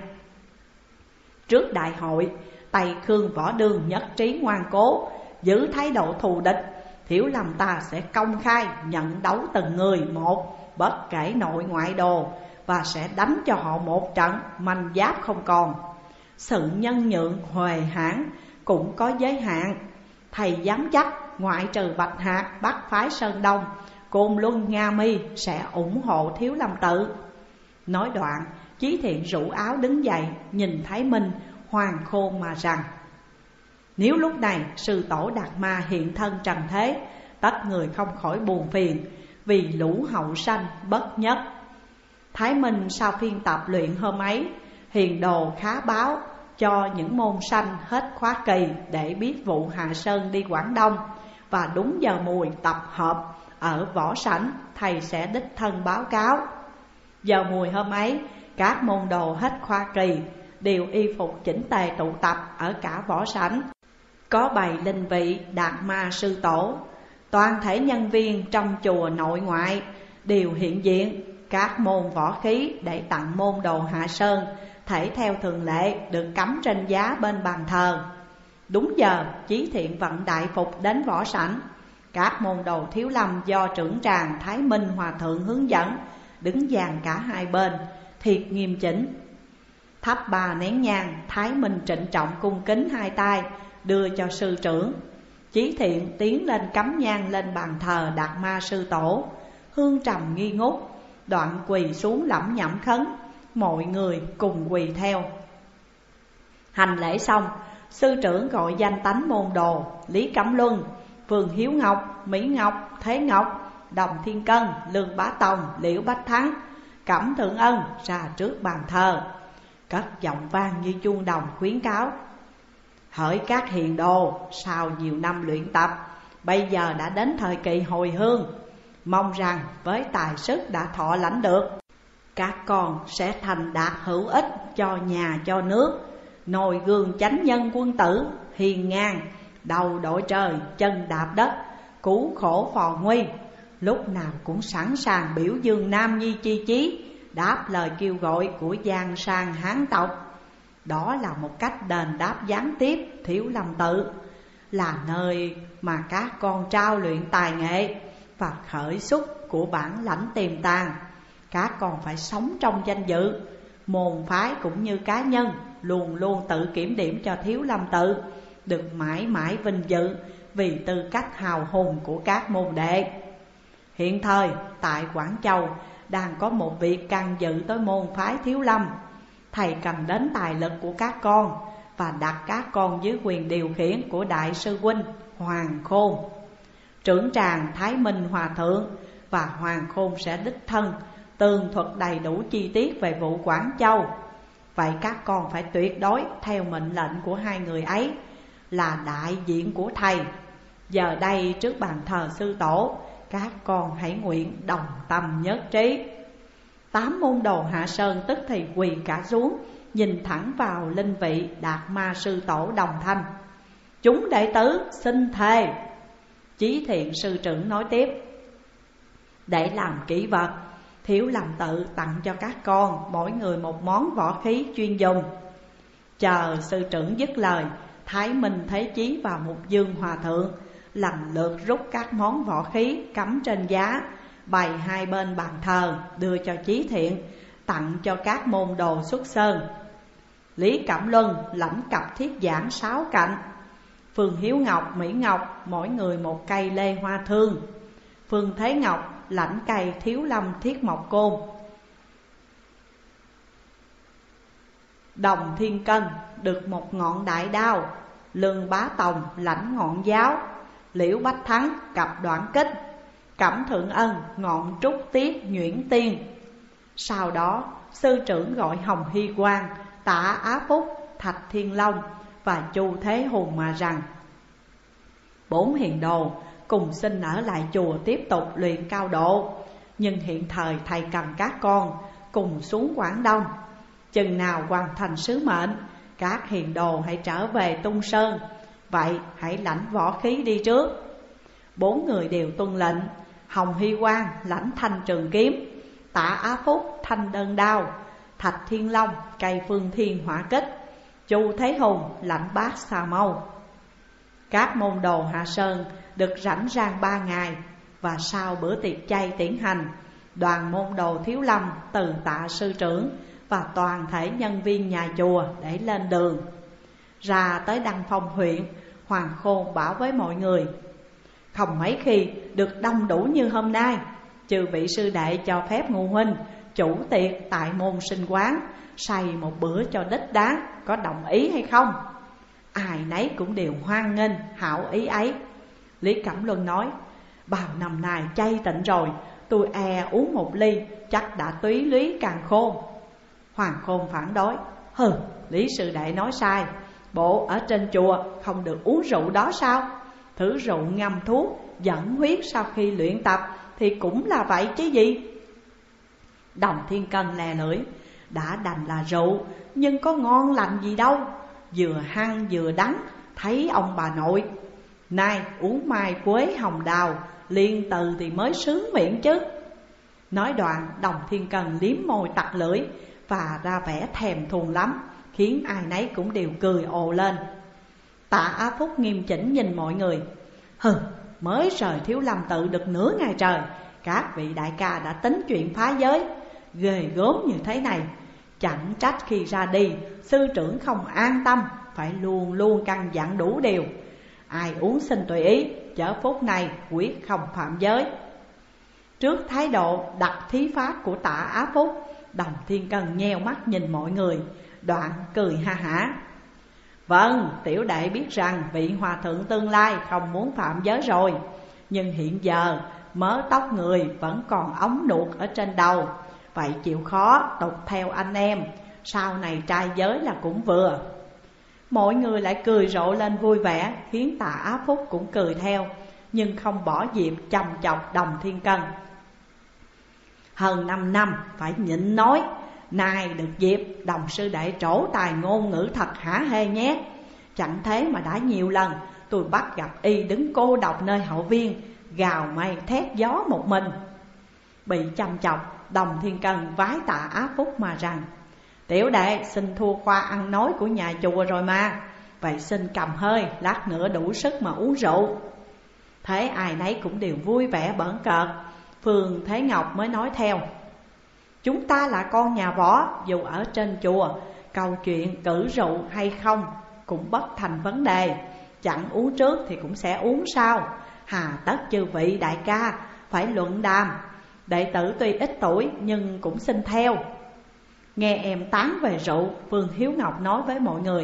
Trước đại hội, Tây Khương, Võ Đương nhất trí ngoan cố giữ thái độ thù địch, Thiếu Lâm ta sẽ công khai nhận đấu từng người một, bất kể nội ngoại đồ, và sẽ đánh cho họ một trận manh giáp không còn. Sự nhân nhượng huề hãn cũng có giới hạn. Thầy dám chắc ngoại trừ Bạch Hạc, Bắc phái Sơn Đông, Côn Luân, Nga Mi sẽ ủng hộ Thiếu Lâm tự. Nói đoạn, Chí Thiện rủ áo đứng dậy, nhìn Thái Minh, Hoàng Khôn mà rằng: nếu lúc này sư tổ Đạt Ma hiện thân trần thế, tất người không khỏi buồn phiền, vì lũ hậu sanh bất nhất. Thái Minh sau phiên tập luyện hôm ấy, hiền đồ khá báo cho những môn sanh hết khóa kỳ để biết vụ hạ sơn đi Quảng Đông, và đúng giờ mùi tập hợp ở võ sảnh, thầy sẽ đích thân báo cáo. Giờ mùi hôm ấy, các môn đồ hết khoa kỳ đều y phục chỉnh tề tụ tập ở cả võ sảnh. Có bày linh vị Đạt Ma sư tổ, toàn thể nhân viên trong chùa nội ngoại đều hiện diện, các môn võ khí để tặng môn đồ hạ sơn thể theo thường lệ được cắm trên giá bên bàn thờ. Đúng giờ, Chí Thiện vận đại phục đến võ sảnh. Các môn đồ Thiếu Lâm do trưởng tràng Thái Minh Hòa Thượng hướng dẫn, đứng dàn cả hai bên, thiệt nghiêm chỉnh. Thắp ba nén nhang, Thái Minh trịnh trọng cung kính hai tay đưa cho sư trưởng. Chí Thiện tiến lên cắm nhang lên bàn thờ Đạt Ma sư tổ, hương trầm nghi ngút, đoạn quỳ xuống lẩm nhẩm khấn: mọi người cùng quỳ theo. Hành lễ xong, sư trưởng gọi danh tánh môn đồ Lý Cẩm Luân, Phương Hiếu Ngọc, Mỹ Ngọc, Thế Ngọc, Đồng Thiên Cân, Lương Bá Tòng, Liễu Bách Thắng, Cẩm Thượng Ân ra trước bàn thờ, cất giọng vang như chuông đồng khuyến cáo: hỡi các hiền đồ, sau nhiều năm luyện tập, bây giờ đã đến thời kỳ hồi hương. Mong rằng với tài sức đã thọ lãnh được, các con sẽ thành đạt hữu ích cho nhà cho nước, nồi gương chánh nhân quân tử, hiền ngang, đầu đội trời, chân đạp đất, cứu khổ phò nguy, lúc nào cũng sẵn sàng biểu dương nam nhi chi chí, đáp lời kêu gọi của giang sang Hán tộc. Đó là một cách đền đáp gián tiếp Thiếu Lâm Tự, là nơi mà các con trao luyện tài nghệ và khởi xuất của bản lãnh tiềm tàng. Các con phải sống trong danh dự, môn phái cũng như cá nhân luôn luôn tự kiểm điểm cho Thiếu Lâm Tự được mãi mãi vinh dự vì tư cách hào hùng của các môn đệ. Hiện thời tại Quảng Châu đang có một việc can dự tới môn phái Thiếu Lâm. Thầy cần đến tài lực của các con và đặt các con dưới quyền điều khiển của đại sư huynh Hoàng Khôn. Trưởng tràng Thái Minh Hòa Thượng và Hoàng Khôn sẽ đích thân tường thuật đầy đủ chi tiết về vụ Quảng Châu. Vậy các con phải tuyệt đối theo mệnh lệnh của hai người ấy, là đại diện của thầy. Giờ đây trước bàn thờ sư tổ, các con hãy nguyện đồng tâm nhất trí. Tám môn đồ Hạ Sơn tức thì quỳ cả xuống, nhìn thẳng vào linh vị Đạt Ma sư tổ đồng thanh: chúng đệ tử xin thề. Chí Thiện sư trưởng nói tiếp: để làm kỷ vật, Thiếu Lâm Tự tặng cho các con mỗi người một món võ khí chuyên dùng. Chờ sư trưởng dứt lời, Thái Minh Thế Chí và Mục Dương Hòa Thượng lần lượt rút các món võ khí cắm trên giá, bày hai bên bàn thờ đưa cho Chí Thiện, tặng cho các môn đồ xuất sơn. Lý Cẩm Luân lãnh cặp thiết giảng sáu cạnh, Phương Hiếu Ngọc, Mỹ Ngọc mỗi người một cây lê hoa thương, Phương Thế Ngọc lãnh cây Thiếu Lâm thiết mộc côn, Đồng Thiên Cân được một ngọn đại đao, Lương Bá Tòng lãnh ngọn giáo, Liễu Bách Thắng cặp đoạn kích, Cẩm Thượng Ân ngọn trúc tiết nhuyễn tiên. Sau đó sư trưởng gọi Hồng Hy Quang, Tạ Á Phúc, Thạch Thiên Long và Chu Thế Hùng mà rằng: bốn hiền đồ cùng xin ở lại chùa tiếp tục luyện cao độ, nhưng hiện thời thầy cần các con cùng xuống Quảng Đông. Chừng nào hoàn thành sứ mệnh, các hiền đồ hãy trở về Tung Sơn. Vậy hãy lãnh võ khí đi trước. Bốn người đều tuân lệnh. Hồng Hy Quang lãnh thanh trường kiếm, Tạ Á Phúc thanh đơn đao, Thạch Thiên Long cây phương thiên hỏa kích, Chu Thế Hùng lãnh bát xà mâu. Các môn đồ Hạ Sơn được rảnh rang ba ngày, và sau bữa tiệc chay tiễn hành, đoàn môn đồ Thiếu Lâm từ tạ sư trưởng và toàn thể nhân viên nhà chùa để lên đường. Ra tới Đăng Phong huyện, Hoàng Khôn bảo với mọi người: không mấy khi được đông đủ như hôm nay, chư vị sư đệ cho phép Ngô huynh chủ tiệc tại môn sinh quán, xây một bữa cho đích đáng, có đồng ý hay không? Ai nấy cũng đều hoan nghênh hảo ý ấy. Lý Cẩm Luân nói: bao năm nay chay tịnh rồi, tôi e uống một ly chắc đã túy lúy càng khôn. Hoàng Khôn phản đối: hừ, Lý sư đệ nói sai, bộ ở trên chùa không được uống rượu đó sao? Thứ rượu ngâm thuốc dẫn huyết sau khi luyện tập thì cũng là vậy chứ gì. Đồng Thiên Cân lè lưỡi: đã đành là rượu, nhưng có ngon lành gì đâu, vừa hăng vừa đắng, thấy ông bà nội. Nay uống mai quế hồng đào, liên từ thì mới sướng miệng chứ. Nói đoạn, Đồng Thiên Cân liếm môi tặc lưỡi và ra vẻ thèm thuồng lắm, khiến ai nấy cũng đều cười ồ lên. Tạ Á Phúc nghiêm chỉnh nhìn mọi người: hừ, mới rời Thiếu Lâm Tự được nửa ngày trời, các vị đại ca đã tính chuyện phá giới, ghê gớm như thế này. Chẳng trách khi ra đi, sư trưởng không an tâm, phải luôn luôn căn dặn đủ điều. Ai uống xin tùy ý, chớ phút này quyết không phạm giới. Trước thái độ đặt thí pháp của Tạ Á Phúc, Đồng Thiên Cân nheo mắt nhìn mọi người, đoạn cười ha hả. Vâng, tiểu đệ biết rằng vị hòa thượng tương lai không muốn phạm giới rồi, nhưng hiện giờ mớ tóc người vẫn còn ống nuột ở trên đầu. Vậy chịu khó tục theo anh em, sau này trai giới là cũng vừa. Mọi người lại cười rộ lên vui vẻ, khiến Tạ Á Phúc cũng cười theo, nhưng không bỏ dịp chồng chọc Đồng Thiên Cân. Hơn năm năm phải nhịn nói, nay được dịp Đồng sư đệ trổ tài ngôn ngữ thật hả hê nhé. Chẳng thế mà đã nhiều lần tôi bắt gặp y đứng cô độc nơi hậu viên, gào mây thét gió một mình. Bị chăm chọc, Đồng Thiên Cân vái Tạ Á Phúc mà rằng: tiểu đệ xin thua khoa ăn nói của nhà chùa rồi mà, vậy xin cầm hơi, lát nữa đủ sức mà uống rượu. Thế ai nấy cũng đều vui vẻ bỡn cợt. Phương Thế Ngọc mới nói theo: chúng ta là con nhà võ, dù ở trên chùa, câu chuyện cử rượu hay không cũng bất thành vấn đề. Chẳng uống trước thì cũng sẽ uống sau, hà tất chư vị đại ca phải luận đàm. Đệ tử tuy ít tuổi nhưng cũng xin theo. Nghe em tán về rượu, Phương Hiếu Ngọc nói với mọi người: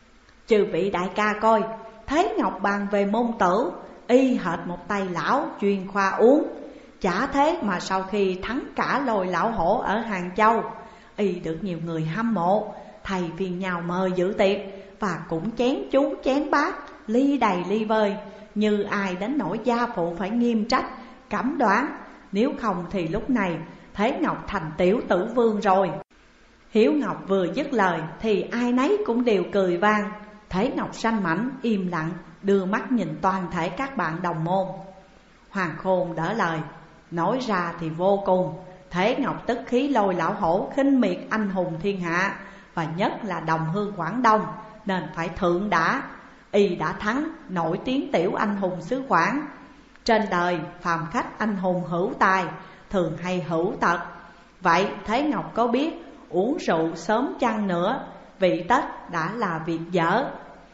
chư vị đại ca coi, Thế Ngọc bàn về môn tử, y hệt một tay lão chuyên khoa uống. Chả thế mà sau khi thắng cả Lôi Lão Hổ ở Hàng Châu, y được nhiều người hâm mộ, thầy phiền nhau mời dự tiệc, và cũng chén chú chén bát, ly đầy ly vơi, như ai đến nỗi gia phụ phải nghiêm trách, cấm đoán. Nếu không thì lúc này Thế Ngọc thành tiểu tử vương rồi. Hiếu Ngọc vừa dứt lời thì ai nấy cũng đều cười vang. Thế Ngọc sanh mảnh im lặng, đưa mắt nhìn toàn thể các bạn đồng môn. Hoàng Khôn đỡ lời, nói ra thì vô cùng. Thế Ngọc tức khí Lôi Lão Hổ khinh miệt anh hùng thiên hạ, và nhất là đồng hương Quảng Đông, nên phải thượng đã. Y đã thắng nổi tiếng tiểu anh hùng xứ Quảng. Trên đời phàm khách anh hùng hữu tài, thường hay hữu tật. Vậy Thế Ngọc có biết uống rượu sớm chăng nữa, vị tất đã là việc dở.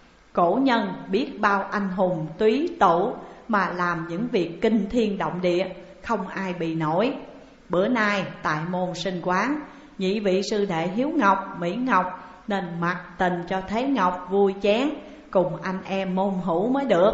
Cổ nhân biết bao anh hùng túy tổ mà làm những việc kinh thiên động địa, không ai bị nổi. Bữa nay tại môn sinh quán, nhị vị sư đệ Hiếu Ngọc, Mỹ Ngọc nên mặc tình cho Thế Ngọc vui chén cùng anh em môn hữu mới được.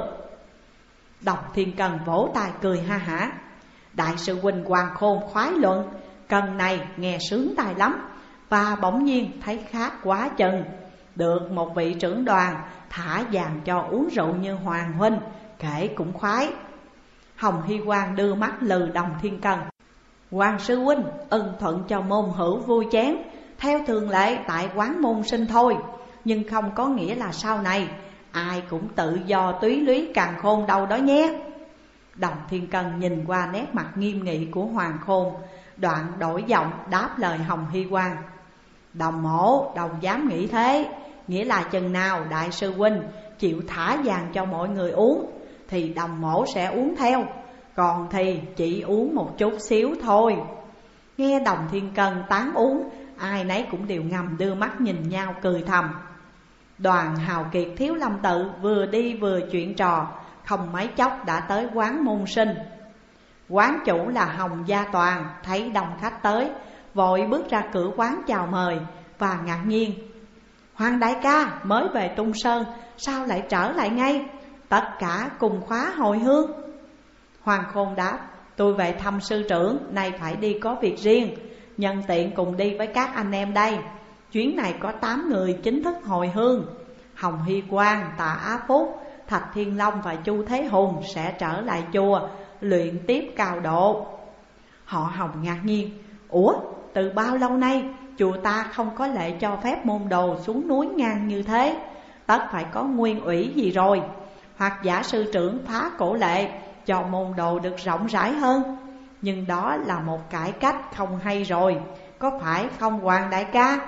Đồng Thiên Cân vỗ tay cười ha hả: đại sư huynh Hoàng Khôn khoái luận, cần này nghe sướng tai lắm. Và bỗng nhiên thấy khác quá chừng, được một vị trưởng đoàn thả vàng cho uống rượu như Hoàng huynh, kể cũng khoái. Hồng Hy Quang đưa mắt lừ Đồng Thiên Cân: Hoàng sư huynh ân thuận cho môn hữu vui chén, theo thường lệ tại quán môn sinh thôi, nhưng không có nghĩa là sau này ai cũng tự do túy lúy càn khôn đâu đó nhé. Đồng Thiên Cân nhìn qua nét mặt nghiêm nghị của Hoàng Khôn, đoạn đổi giọng đáp lời Hồng Hy Quang: đồng mổ đâu dám nghĩ thế, nghĩa là chừng nào đại sư huynh chịu thả vàng cho mọi người uống thì đồng mổ sẽ uống theo, còn thì chỉ uống một chút xíu thôi. Nghe Đồng Thiên Cân tán uống, ai nấy cũng đều ngầm đưa mắt nhìn nhau cười thầm. Đoàn hào kiệt Thiếu Lâm Tự vừa đi vừa chuyện trò, không mấy chốc đã tới quán môn sinh. Quán chủ là Hồng Gia Toàn thấy đông khách tới, vội bước ra cửa quán chào mời và ngạc nhiên: Hoàng đại ca mới về Tung Sơn, sao lại trở lại ngay? Tất cả cùng khóa hồi hương. Hoàng Khôn đáp: tôi về thăm sư trưởng, nay phải đi có việc riêng, nhân tiện cùng đi với các anh em đây. Chuyến này có tám người chính thức hồi hương. Hồng Hy Quang, Tạ Á Phúc, Thạch Thiên Long và Chu Thế Hùng sẽ trở lại chùa luyện tiếp cao độ. Họ Hồng ngạc nhiên: ủa, từ bao lâu nay chùa ta không có lệ cho phép môn đồ xuống núi ngang như thế? Tất phải có nguyên ủy gì rồi, hoặc giả sư trưởng phá cổ lệ cho môn đồ được rộng rãi hơn. Nhưng đó là một cải cách không hay rồi, có phải không Hoàng đại ca?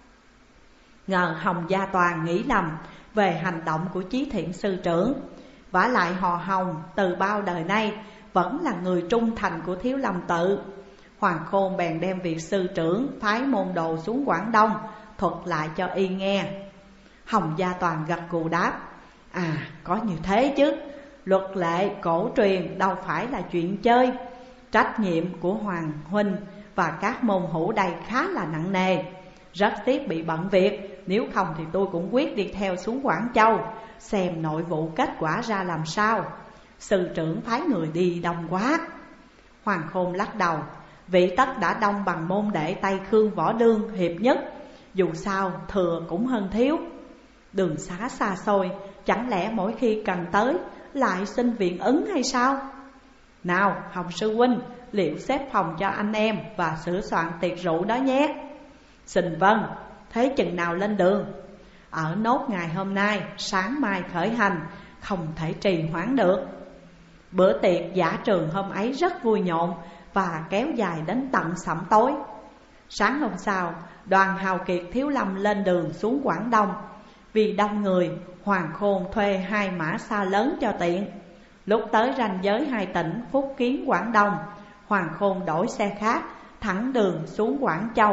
Ngờ Hồng Gia Toàn nghĩ lầm về hành động của Chí Thiện sư trưởng. Vả lại họ Hồng từ bao đời nay vẫn là người trung thành của Thiếu Lâm Tự. Hoàng Khôn bèn đem việc sư trưởng phái môn đồ xuống Quảng Đông thuật lại cho y nghe. Hồng Gia Toàn gật gù đáp: à, có như thế chứ, luật lệ cổ truyền đâu phải là chuyện chơi. Trách nhiệm của Hoàng huynh và các môn hữu đây khá là nặng nề. Rất tiếc bị bận việc, nếu không thì tôi cũng quyết đi theo xuống Quảng Châu, xem nội vụ kết quả ra làm sao. Sư trưởng phái người đi đông quá. Hoàng Khôn lắc đầu, vị tất đã đông bằng môn đệ Tây Khương Võ Đương hiệp nhất, dù sao thừa cũng hơn thiếu. Đường xá xa xôi, chẳng lẽ mỗi khi cần tới lại xin viện ứng hay sao? Nào Hồng sư huynh, liệu xếp phòng cho anh em và sửa soạn tiệc rượu đó nhé. Xin vâng, thế chừng nào lên đường? Ở nốt ngày hôm nay, sáng mai khởi hành, không thể trì hoãn được. Bữa tiệc dã trường hôm ấy rất vui nhộn và kéo dài đến tận sẩm tối. Sáng hôm sau, đoàn hào kiệt Thiếu Lâm lên đường xuống Quảng Đông. Vì đông người, Hoàng Khôn thuê hai mã xa lớn cho tiện. Lúc tới ranh giới hai tỉnh Phúc Kiến Quảng Đông, Hoàng Khôn đổi xe khác, thẳng đường xuống Quảng Châu.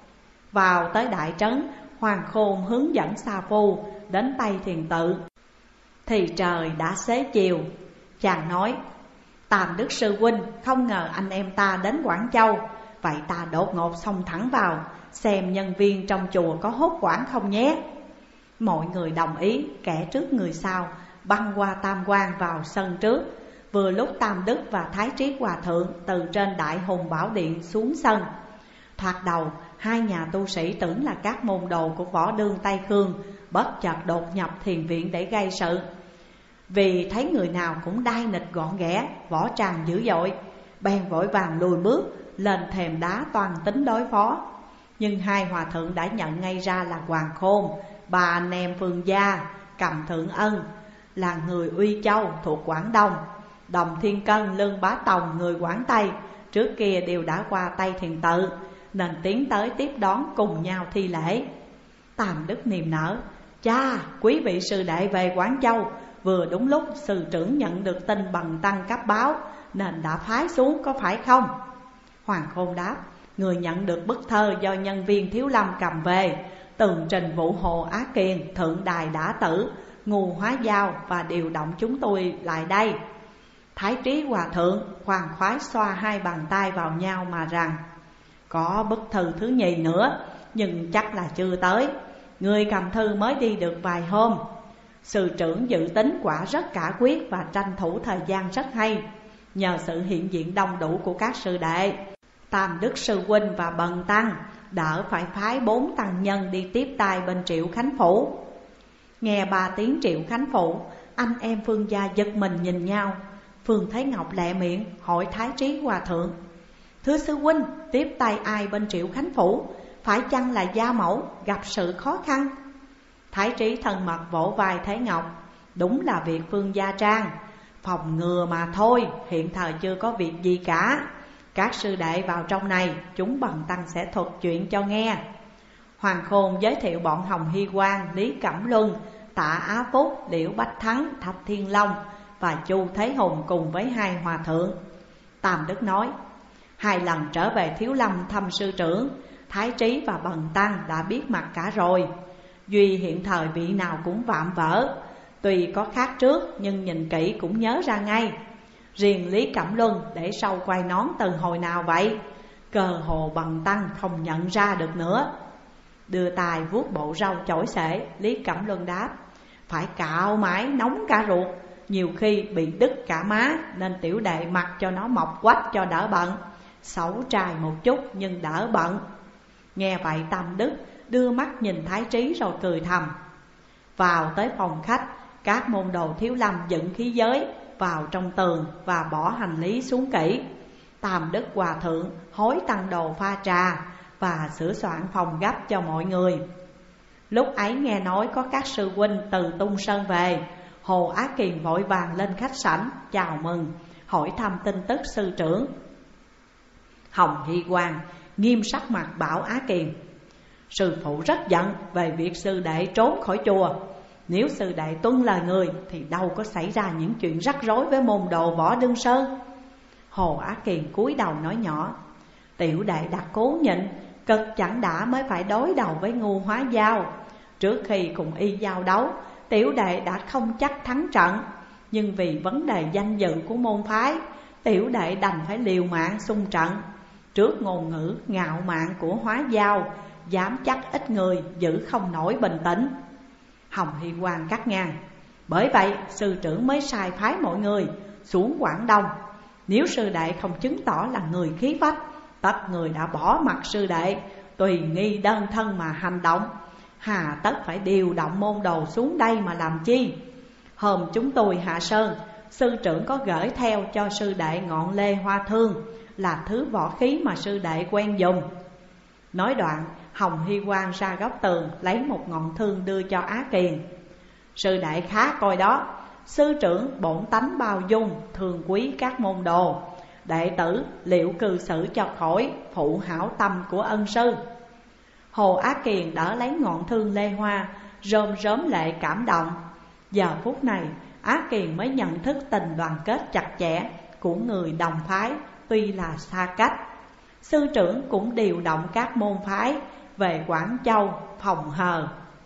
Vào tới đại trấn, Hoàng Khôn hướng dẫn Sa Phu đến Tây Thiền Tự. Thì trời đã xế chiều. Chàng nói, Tam Đức sư huynh, không ngờ anh em ta đến Quảng Châu. Vậy ta đột ngột xông thẳng vào, xem nhân viên trong chùa có hốt quản không nhé. Mọi người đồng ý, kẻ trước người sau, băng qua tam quan vào sân trước. Vừa lúc Tam Đức và Thái Trí Hòa Thượng từ trên Đại Hùng Bảo Điện xuống sân. Thoạt đầu, hai nhà tu sĩ tưởng là các môn đồ của Võ Đương Tây Khương bất chợt đột nhập thiền viện để gây sự. Vì thấy người nào cũng đai nịch gọn ghẽ, võ trang dữ dội, bèn vội vàng lùi bước lên thềm đá toàn tính đối phó. Nhưng hai hòa thượng đã nhận ngay ra là Hoàng Khôn, bà anh em Phương Gia, Cầm Thượng Ân là người Uy Châu thuộc Quảng Đông, Đồng Thiên Cân, Lương Bá Tòng người Quảng Tây trước kia đều đã qua Tây Thiền Tự, nên tiến tới tiếp đón cùng nhau thi lễ. Tam Đức niềm nở, cha, quý vị sư đệ về Quảng Châu, vừa đúng lúc sư trưởng nhận được tin bần tăng cấp báo nên đã phái xuống, có phải không? Hoàng Khôn đáp, người nhận được bức thơ do nhân viên Thiếu Lâm cầm về, tường trình vụ Hồ Á Kiền, Thượng Đài đã tử, Ngu Hóa Giao và điều động chúng tôi lại đây. Thái Trí Hòa Thượng khoan khoái xoa hai bàn tay vào nhau mà rằng, có bức thư thứ nhì nữa, nhưng chắc là chưa tới. Người cầm thư mới đi được vài hôm. Sư trưởng dự tính quả rất cả quyết và tranh thủ thời gian rất hay. Nhờ sự hiện diện đông đủ của các sư đệ, Tam Đức sư huynh và bần tăng đỡ phải phái bốn tăng nhân đi tiếp tay bên Triệu Khánh Phủ. Nghe ba tiếng Triệu Khánh Phủ, anh em Phương gia giật mình nhìn nhau. Phương Thế Ngọc lẹ miệng hỏi Thái Trí Hòa Thượng, thưa sư huynh, tiếp tay ai bên Triệu Khánh Phủ? Phải chăng là gia mẫu gặp sự khó khăn? Thái Trí thân mật vỗ vai Thế Ngọc, đúng là việc Phương gia trang, phòng ngừa mà thôi, hiện thời chưa có việc gì cả. Các sư đệ vào trong này, chúng bần tăng sẽ thuật chuyện cho nghe. Hoàng Khôn giới thiệu bọn Hồng Hy Quang, Lý Cẩm Luân, Tạ Á Phúc, Liễu Bách Thắng, Thạch Thiên Long và Chu Thế Hùng cùng với hai hòa thượng. Tam Đức nói, hai lần trở về Thiếu Lâm thăm sư trưởng, Thái Trí và bần tăng đã biết mặt cả rồi. Duy hiện thời vị nào cũng vạm vỡ, tuy có khác trước nhưng nhìn kỹ cũng nhớ ra ngay. Riêng Lý Cẩm Luân để sâu quay nón từ hồi nào vậy? Cơ hồ bần tăng không nhận ra được nữa. Đưa tài vuốt bộ râu chổi xể, Lý Cẩm Luân đáp, phải cạo mãi nóng cả ruột, nhiều khi bị đứt cả má, nên tiểu đệ mặc cho nó mọc quách cho đỡ bận. Xấu trai một chút nhưng đỡ bận. Nghe vậy Tam Đức đưa mắt nhìn Thái Trí rồi cười thầm. Vào tới phòng khách, các môn đồ Thiếu Lâm dựng khí giới vào trong tường và bỏ hành lý xuống kỹ. Tam Đức Hòa Thượng hối tăng đồ pha trà và sửa soạn phòng gấp cho mọi người. Lúc ấy nghe nói có các sư huynh từ Tung Sơn về, Hồ Á Kiền vội vàng lên khách sảnh chào mừng, hỏi thăm tin tức sư trưởng. Hồng Hy Quang nghiêm sắc mặt bảo Á Kiền, sư phụ rất giận về việc sư đệ trốn khỏi chùa. Nếu sư đệ tuân lời người thì đâu có xảy ra những chuyện rắc rối với môn đồ Võ Đương Sơn. Hồ Á Kiền cúi đầu nói nhỏ, tiểu đệ đã cố nhịn, cực chẳng đã mới phải đối đầu với Ngu Hóa Giao. Trước khi cùng y giao đấu, tiểu đệ đã không chắc thắng trận, nhưng vì vấn đề danh dự của môn phái, tiểu đệ đành phải liều mạng xung trận. Trước ngôn ngữ ngạo mạn của Hóa Giao, dám chắc ít người giữ không nổi bình tĩnh. Hồng Hy Quang cắt ngang: bởi vậy sư trưởng mới sai phái mọi người xuống Quảng Đông. Nếu sư đệ không chứng tỏ là người khí phách, tất người đã bỏ mặt sư đệ, tùy nghi đơn thân mà hành động. Hà tất phải điều động môn đồ xuống đây mà làm chi? Hôm chúng tôi hạ sơn, sư trưởng có gửi theo cho sư đệ ngọn lê hoa thương, là thứ võ khí mà sư đệ quen dùng. Nói đoạn, Hồng Hy Quang ra góc tường lấy một ngọn thương đưa cho Á Kiền. Sư đệ khá coi đó, sư trưởng bổn tánh bao dung, thường quý các môn đồ. Đệ tử liệu cư xử cho khỏi phụ hảo tâm của ân sư. Hồ Á Kiền đỡ lấy ngọn thương lê hoa, rơm rớm lệ cảm động. Giờ phút này Á Kiền mới nhận thức tình đoàn kết chặt chẽ của người đồng phái tuy là xa cách. Sư trưởng cũng điều động các môn phái về Quảng Châu phòng hờ.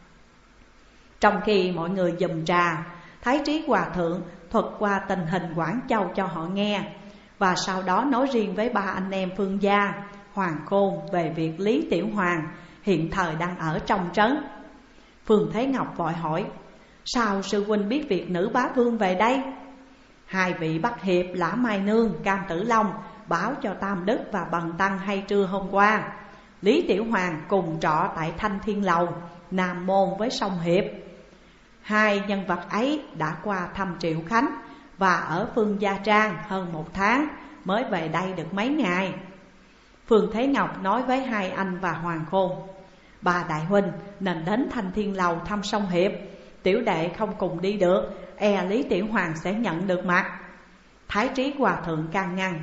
Trong khi mọi người dùm trà, Thái Trí Hòa Thượng thuật qua tình hình Quảng Châu cho họ nghe, và sau đó nói riêng với ba anh em Phương Gia, Hoàng Khôn về việc Lý Tiểu Hoàng hiện thời đang ở trong trấn. Phương Thế Ngọc vội hỏi: sao sư huynh biết việc nữ bá vương về đây? Hai vị Bắc Hiệp Lã Mai Nương, Cam Tử Long báo cho Tam Đức và Bần Tăng hay trưa hôm qua, Lý Tiểu Hoàng cùng trọ tại Thanh Thiên Lầu, Nam Môn với Sông Hiệp. Hai nhân vật ấy đã qua thăm Triệu Khánh và ở Phương Gia Trang hơn một tháng, mới về đây được mấy ngày. Phương Thế Ngọc nói với hai anh và Hoàng Khôn: bà đại huynh nên đến Thanh Thiên Lầu thăm Sông Hiệp, tiểu đệ không cùng đi được, e Lý Tiểu Hoàng sẽ nhận được mặt. Thái Trí Hòa Thượng can ngăn: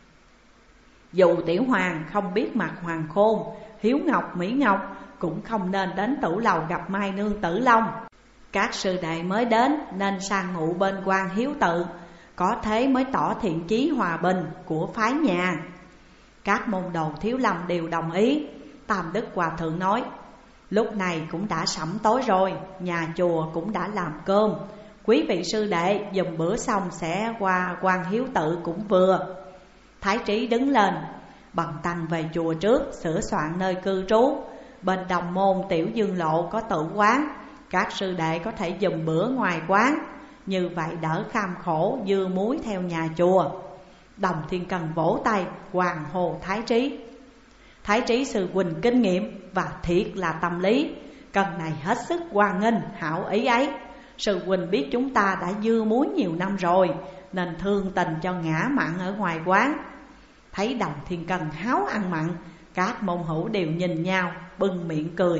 dù Tiểu Hoàng không biết mặt Hoàng Khôn, Hiếu Ngọc, Mỹ Ngọc, cũng không nên đến Tử Lầu gặp Mai Nương Tử Long. Các sư đệ mới đến nên sang ngụ bên quan Hiếu Tự, có thế mới tỏ thiện chí hòa bình của phái nhà. Các môn đồ Thiếu Lâm đều đồng ý. Tam Đức Hòa Thượng nói: lúc này cũng đã sẩm tối rồi, nhà chùa cũng đã làm cơm, quý vị sư đệ dùm bữa xong sẽ qua quan Hiếu Tự cũng vừa. Thái Trí đứng lên: Bần Tăng về chùa trước sửa soạn nơi cư trú. Bên Đồng Môn Tiểu Dương Lộ có tự quán, các sư đệ có thể dùm bữa ngoài quán, như vậy đỡ kham khổ dưa muối theo nhà chùa. Đồng Thiên Cần vỗ tay hoàng hồ Thái Trí: Thái Trí sư huynh kinh nghiệm và thiệt là tâm lý, cần này hết sức hoan nghênh hảo ý ấy. Sư huynh biết chúng ta đã dưa muối nhiều năm rồi, nên thương tình cho ngã mặn ở ngoài quán. Thấy Đồng Thiên Cần háo ăn mặn, các môn hữu đều nhìn nhau bưng miệng cười.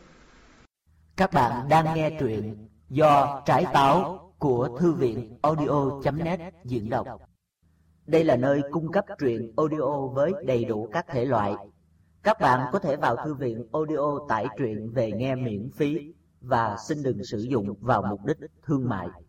Các bạn đang nghe truyện do Trái Táo của Thư viện audio chấm net diễn đọc. Đây là nơi cung cấp truyện audio với đầy đủ các thể loại. Các bạn có thể vào thư viện audio tải truyện về nghe miễn phí và xin đừng sử dụng vào mục đích thương mại.